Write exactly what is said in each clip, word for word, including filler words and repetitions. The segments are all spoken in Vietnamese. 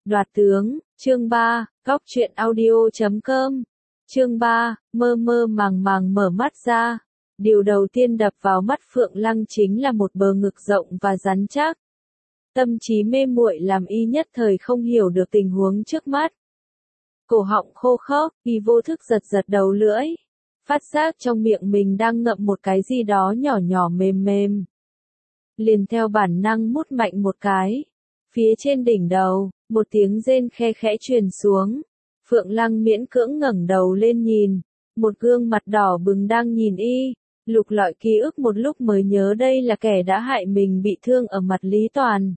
Đoạt tướng, chương ba, góc truyện audio chấm com. Chương ba, mơ mơ màng màng mở mắt ra. Điều đầu tiên đập vào mắt Phượng Lăng chính là một bờ ngực rộng và rắn chắc. Tâm trí mê muội làm y nhất thời không hiểu được tình huống trước mắt. Cổ họng khô khốc, y vô thức giật giật đầu lưỡi. Phát giác trong miệng mình đang ngậm một cái gì đó nhỏ nhỏ mềm mềm. Liền theo bản năng mút mạnh một cái. Phía trên đỉnh đầu, một tiếng rên khe khẽ truyền xuống. Phượng Lăng miễn cưỡng ngẩng đầu lên nhìn. Một gương mặt đỏ bừng đang nhìn y. Lục lọi ký ức một lúc mới nhớ đây là kẻ đã hại mình bị thương ở mặt Lý Toàn.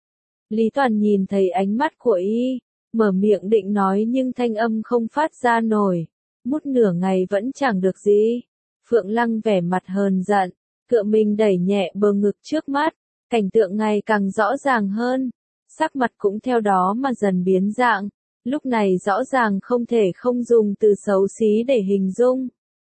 Lý Toàn nhìn thấy ánh mắt của y, mở miệng định nói nhưng thanh âm không phát ra nổi. Mút nửa ngày vẫn chẳng được gì. Phượng Lăng vẻ mặt hờn giận, cựa mình đẩy nhẹ bờ ngực trước mắt. Cảnh tượng ngày càng rõ ràng hơn. Sắc mặt cũng theo đó mà dần biến dạng. Lúc này rõ ràng không thể không dùng từ xấu xí để hình dung.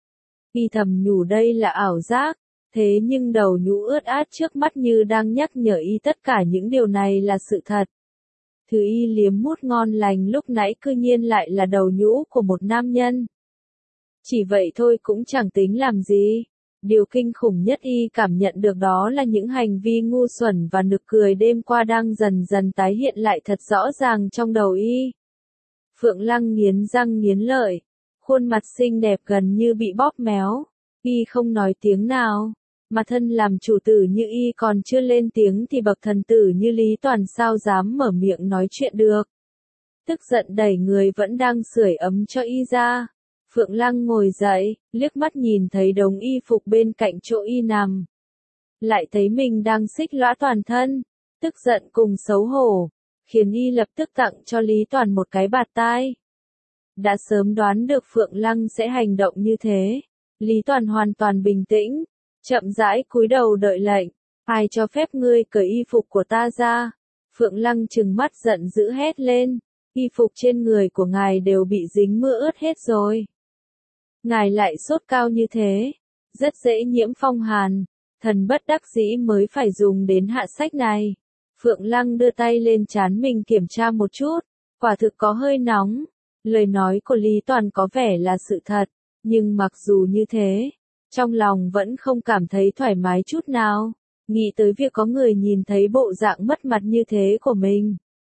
Y thầm nhủ đây là ảo giác, thế nhưng đầu nhũ ướt át trước mắt như đang nhắc nhở y tất cả những điều này là sự thật. Thứ y liếm mút ngon lành lúc nãy cư nhiên lại là đầu nhũ của một nam nhân. Chỉ vậy thôi cũng chẳng tính làm gì. Điều kinh khủng nhất y cảm nhận được đó là những hành vi ngu xuẩn và nực cười đêm qua đang dần dần tái hiện lại thật rõ ràng trong đầu y. Phượng Lăng nghiến răng nghiến lợi, khuôn mặt xinh đẹp gần như bị bóp méo, y không nói tiếng nào, mà thân làm chủ tử như y còn chưa lên tiếng thì bậc thần tử như Lý Toàn sao dám mở miệng nói chuyện được. Tức giận đẩy người vẫn đang sưởi ấm cho y ra. Phượng Lăng ngồi dậy, liếc mắt nhìn thấy đống y phục bên cạnh chỗ y nằm. Lại thấy mình đang xích lõa toàn thân, tức giận cùng xấu hổ, khiến y lập tức tặng cho Lý Toàn một cái bạt tai. Đã sớm đoán được Phượng Lăng sẽ hành động như thế. Lý Toàn hoàn toàn bình tĩnh, chậm rãi cúi đầu đợi lệnh. Ai cho phép ngươi cởi y phục của ta ra? Phượng Lăng trừng mắt giận dữ hét lên. Y phục trên người của ngài đều bị dính mưa ướt hết rồi. Ngài lại sốt cao như thế, rất dễ nhiễm phong hàn, thần bất đắc dĩ mới phải dùng đến hạ sách này. Phượng Lăng đưa tay lên trán mình kiểm tra một chút, quả thực có hơi nóng. Lời nói của Lý Toàn có vẻ là sự thật, nhưng mặc dù như thế, trong lòng vẫn không cảm thấy thoải mái chút nào, nghĩ tới việc có người nhìn thấy bộ dạng mất mặt như thế của mình.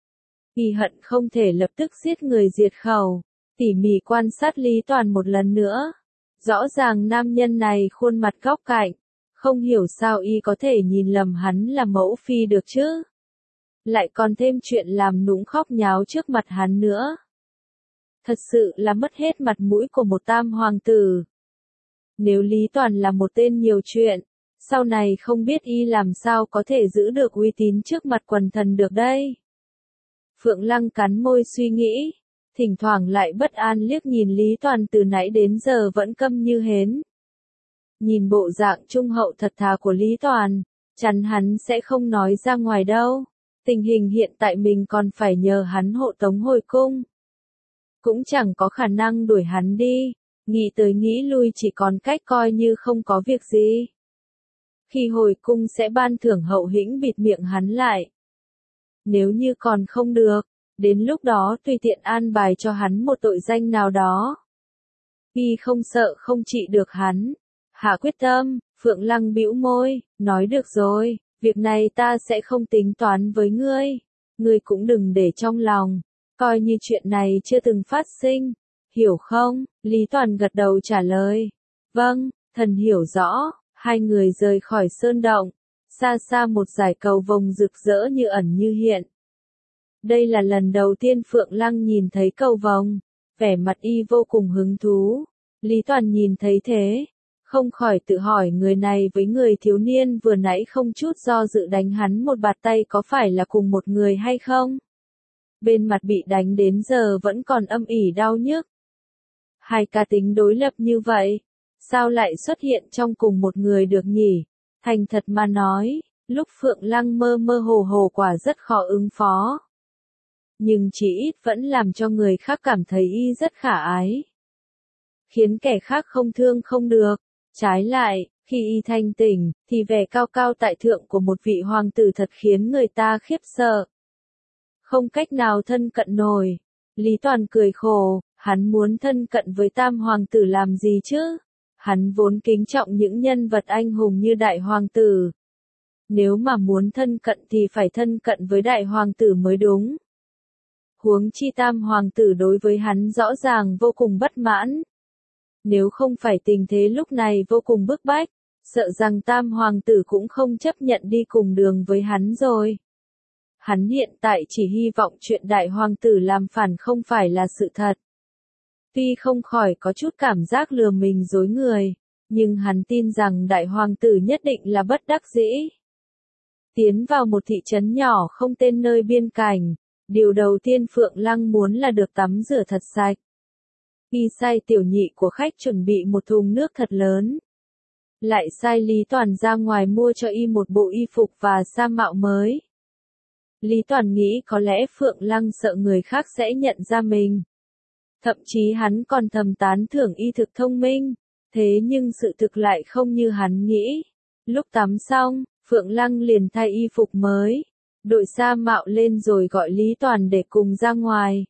Y hận không thể lập tức giết người diệt khẩu, tỉ mỉ quan sát Lý Toàn một lần nữa. Rõ ràng nam nhân này khuôn mặt góc cạnh, không hiểu sao y có thể nhìn lầm hắn là mẫu phi được chứ. Lại còn thêm chuyện làm nũng khóc nháo trước mặt hắn nữa. Thật sự là mất hết mặt mũi của một tam hoàng tử. Nếu Lý Toàn là một tên nhiều chuyện, sau này không biết y làm sao có thể giữ được uy tín trước mặt quần thần được đây. Phượng Lăng cắn môi suy nghĩ, thỉnh thoảng lại bất an liếc nhìn Lý Toàn từ nãy đến giờ vẫn câm như hến. Nhìn bộ dạng trung hậu thật thà của Lý Toàn, chắn hắn sẽ không nói ra ngoài đâu. Tình hình hiện tại mình còn phải nhờ hắn hộ tống hồi cung. Cũng chẳng có khả năng đuổi hắn đi, nghĩ tới nghĩ lui chỉ còn cách coi như không có việc gì. Khi hồi cung sẽ ban thưởng hậu hĩnh bịt miệng hắn lại. Nếu như còn không được, đến lúc đó tùy tiện an bài cho hắn một tội danh nào đó. Y không sợ không trị được hắn. Hạ quyết tâm, Phượng Lăng bĩu môi, nói được rồi, việc này ta sẽ không tính toán với ngươi. Ngươi cũng đừng để trong lòng, coi như chuyện này chưa từng phát sinh. Hiểu không? Lý Toàn gật đầu trả lời. Vâng, thần hiểu rõ. Hai người rời khỏi sơn động. Xa xa một dải cầu vồng rực rỡ như ẩn như hiện. Đây là lần đầu tiên Phượng Lăng nhìn thấy cầu vồng, vẻ mặt y vô cùng hứng thú. Lý Toàn nhìn thấy thế, không khỏi tự hỏi người này với người thiếu niên vừa nãy không chút do dự đánh hắn một bạt tay có phải là cùng một người hay không? Bên mặt bị đánh đến giờ vẫn còn âm ỉ đau nhức. Hai cá tính đối lập như vậy, sao lại xuất hiện trong cùng một người được nhỉ? Thành thật mà nói, lúc Phượng Lăng mơ mơ hồ hồ quả rất khó ứng phó. Nhưng chỉ ít vẫn làm cho người khác cảm thấy y rất khả ái. Khiến kẻ khác không thương không được. Trái lại, khi y thanh tỉnh, thì vẻ cao cao tại thượng của một vị hoàng tử thật khiến người ta khiếp sợ. không cách nào thân cận nổi. Lý Toàn cười khổ, hắn muốn thân cận với tam hoàng tử làm gì chứ? Hắn vốn kính trọng những nhân vật anh hùng như đại hoàng tử. Nếu mà muốn thân cận thì phải thân cận với đại hoàng tử mới đúng. Huống chi tam hoàng tử đối với hắn rõ ràng vô cùng bất mãn. Nếu không phải tình thế lúc này vô cùng bức bách, sợ rằng tam hoàng tử cũng không chấp nhận đi cùng đường với hắn rồi. Hắn hiện tại chỉ hy vọng chuyện đại hoàng tử làm phản không phải là sự thật. Tuy không khỏi có chút cảm giác lừa mình dối người, nhưng hắn tin rằng đại hoàng tử nhất định là bất đắc dĩ. Tiến vào một thị trấn nhỏ không tên nơi biên cảnh, điều đầu tiên Phượng Lăng muốn là được tắm rửa thật sạch. Y sai tiểu nhị của khách chuẩn bị một thùng nước thật lớn. Lại sai Lý Toàn ra ngoài mua cho y một bộ y phục và sa mạo mới. Lý Toàn nghĩ có lẽ Phượng Lăng sợ người khác sẽ nhận ra mình. Thậm chí hắn còn thầm tán thưởng y thực thông minh, thế nhưng sự thực lại không như hắn nghĩ. Lúc tắm xong, Phượng Lăng liền thay y phục mới, đội sa mạo lên rồi gọi Lý Toàn để cùng ra ngoài.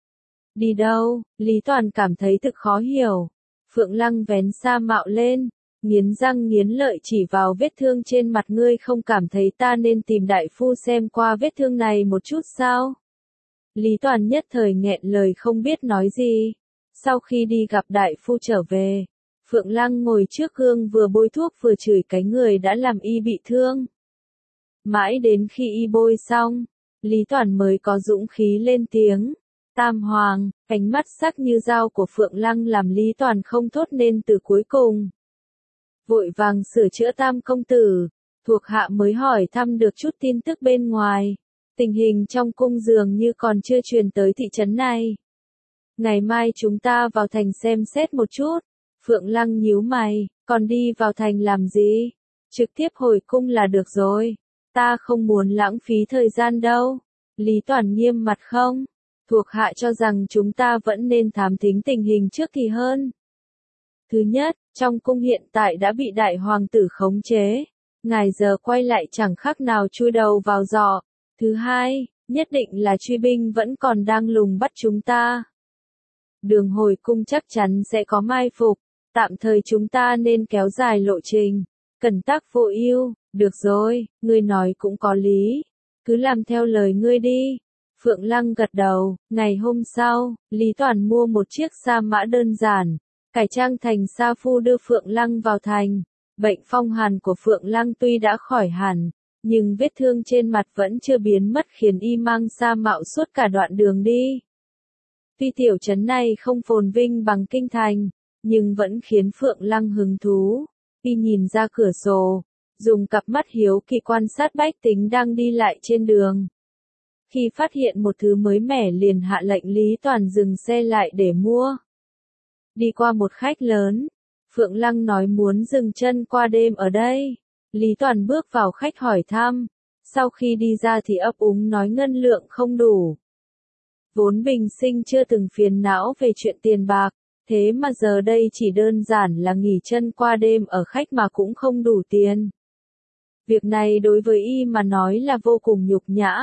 Đi đâu? Lý Toàn cảm thấy thực khó hiểu. Phượng Lăng vén sa mạo lên, nghiến răng nghiến lợi chỉ vào vết thương trên mặt ngươi, không cảm thấy ta nên tìm đại phu xem qua vết thương này một chút sao? Lý Toàn nhất thời nghẹn lời không biết nói gì. Sau khi đi gặp đại phu trở về, Phượng Lăng ngồi trước gương vừa bôi thuốc vừa chửi cái người đã làm y bị thương. Mãi đến khi y bôi xong, Lý Toàn mới có dũng khí lên tiếng. Tam hoàng, ánh mắt sắc như dao của Phượng Lăng làm Lý Toàn không thốt nên từ cuối cùng. Vội vàng sửa chữa tam công tử, thuộc hạ mới hỏi thăm được chút tin tức bên ngoài. Tình hình trong cung dường như còn chưa truyền tới thị trấn này. Ngày mai chúng ta vào thành xem xét một chút. Phượng Lăng nhíu mày, còn đi vào thành làm gì? Trực tiếp hồi cung là được rồi. Ta không muốn lãng phí thời gian đâu. Lý Toàn nghiêm mặt không? Thuộc hạ cho rằng chúng ta vẫn nên thám thính tình hình trước thì hơn. Thứ nhất, trong cung hiện tại đã bị đại hoàng tử khống chế. Ngài giờ quay lại chẳng khác nào chui đầu vào giỏ. Thứ hai, nhất định là truy binh vẫn còn đang lùng bắt chúng ta. Đường hồi cung chắc chắn sẽ có mai phục. Tạm thời chúng ta nên kéo dài lộ trình. Cẩn tắc vô ưu. Được rồi, ngươi nói cũng có lý. Cứ làm theo lời ngươi đi. Phượng Lăng gật đầu. Ngày hôm sau, Lý Toàn mua một chiếc sa mã đơn giản, cải trang thành sa phu đưa Phượng Lăng vào thành. Bệnh phong hàn của Phượng Lăng tuy đã khỏi hẳn, nhưng vết thương trên mặt vẫn chưa biến mất khiến y mang sa mạo suốt cả đoạn đường đi. Tuy tiểu trấn này không phồn vinh bằng kinh thành, nhưng vẫn khiến Phượng Lăng hứng thú. Y nhìn ra cửa sổ, dùng cặp mắt hiếu kỳ quan sát bách tính đang đi lại trên đường. Khi phát hiện một thứ mới mẻ liền hạ lệnh Lý Toàn dừng xe lại để mua. Đi qua một khách lớn, Phượng Lăng nói muốn dừng chân qua đêm ở đây. Lý Toàn bước vào khách hỏi thăm, sau khi đi ra thì ấp úng nói ngân lượng không đủ. Vốn bình sinh chưa từng phiền não về chuyện tiền bạc, thế mà giờ đây chỉ đơn giản là nghỉ chân qua đêm ở khách mà cũng không đủ tiền. Việc này đối với y mà nói là vô cùng nhục nhã.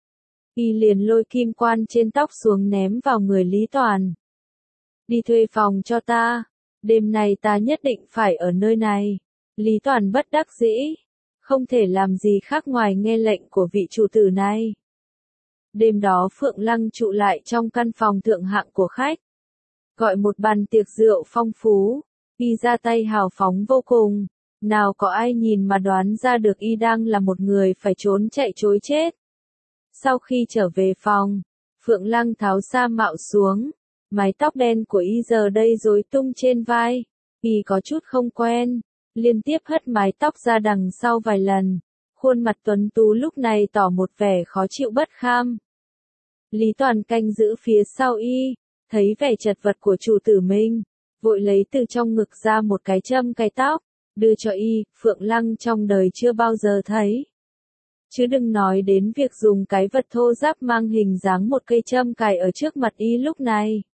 Y liền lôi kim quan trên tóc xuống ném vào người Lý Toàn. Đi thuê phòng cho ta, đêm nay ta nhất định phải ở nơi này. Lý Toàn bất đắc dĩ, không thể làm gì khác ngoài nghe lệnh của vị chủ tử này. Đêm đó Phượng Lăng trụ lại trong căn phòng thượng hạng của khách. Gọi một bàn tiệc rượu phong phú, y ra tay hào phóng vô cùng. Nào có ai nhìn mà đoán ra được y đang là một người phải trốn chạy trối chết. Sau khi trở về phòng, Phượng Lăng tháo sa mạo xuống, mái tóc đen của y giờ đây rối tung trên vai. Y có chút không quen, liên tiếp hất mái tóc ra đằng sau vài lần. Khuôn mặt tuấn tú lúc này tỏ một vẻ khó chịu bất kham. Lý Toàn canh giữ phía sau y, thấy vẻ chật vật của chủ tử mình, vội lấy từ trong ngực ra một cái châm cài tóc, đưa cho y. Phượng Lăng trong đời chưa bao giờ thấy. Chứ đừng nói đến việc dùng cái vật thô ráp mang hình dáng một cây châm cài ở trước mặt y lúc này.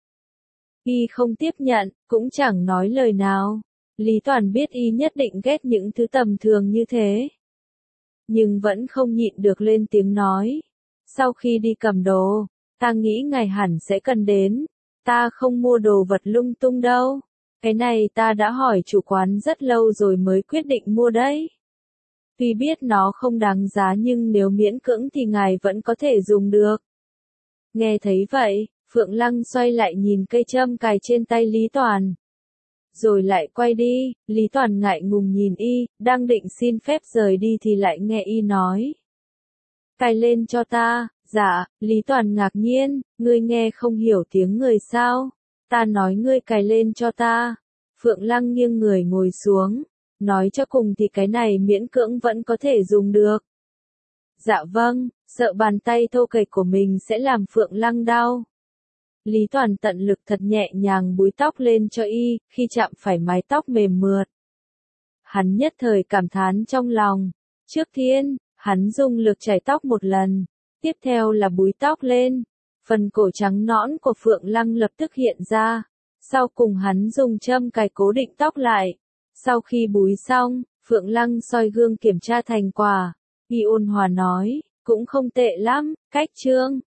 Y không tiếp nhận, cũng chẳng nói lời nào. Lý Toàn biết y nhất định ghét những thứ tầm thường như thế. Nhưng vẫn không nhịn được lên tiếng nói. Sau khi đi cầm đồ, ta nghĩ ngài hẳn sẽ cần đến. Ta không mua đồ vật lung tung đâu. Cái này ta đã hỏi chủ quán rất lâu rồi mới quyết định mua đấy. Tuy biết nó không đáng giá nhưng nếu miễn cưỡng thì ngài vẫn có thể dùng được. Nghe thấy vậy, Phượng Lăng xoay lại nhìn cây châm cài trên tay Lý Toàn. Rồi lại quay đi, Lý Toàn ngại ngùng nhìn y, đang định xin phép rời đi thì lại nghe y nói. Cài lên cho ta. Dạ, Lý Toàn ngạc nhiên, ngươi nghe không hiểu tiếng người sao? Ta nói ngươi cài lên cho ta. Phượng Lăng nghiêng người ngồi xuống, nói cho cùng thì cái này miễn cưỡng vẫn có thể dùng được. Dạ vâng, sợ bàn tay thô kệch của mình sẽ làm Phượng Lăng đau. Lý Toàn tận lực thật nhẹ nhàng búi tóc lên cho y, khi chạm phải mái tóc mềm mượt. Hắn nhất thời cảm thán trong lòng. Trước tiên, hắn dùng lực chải tóc một lần. Tiếp theo là búi tóc lên. Phần cổ trắng nõn của Phượng Lăng lập tức hiện ra. Sau cùng hắn dùng châm cài cố định tóc lại. Sau khi búi xong, Phượng Lăng soi gương kiểm tra thành quả. Y ôn hòa nói, cũng không tệ lắm, cách trương.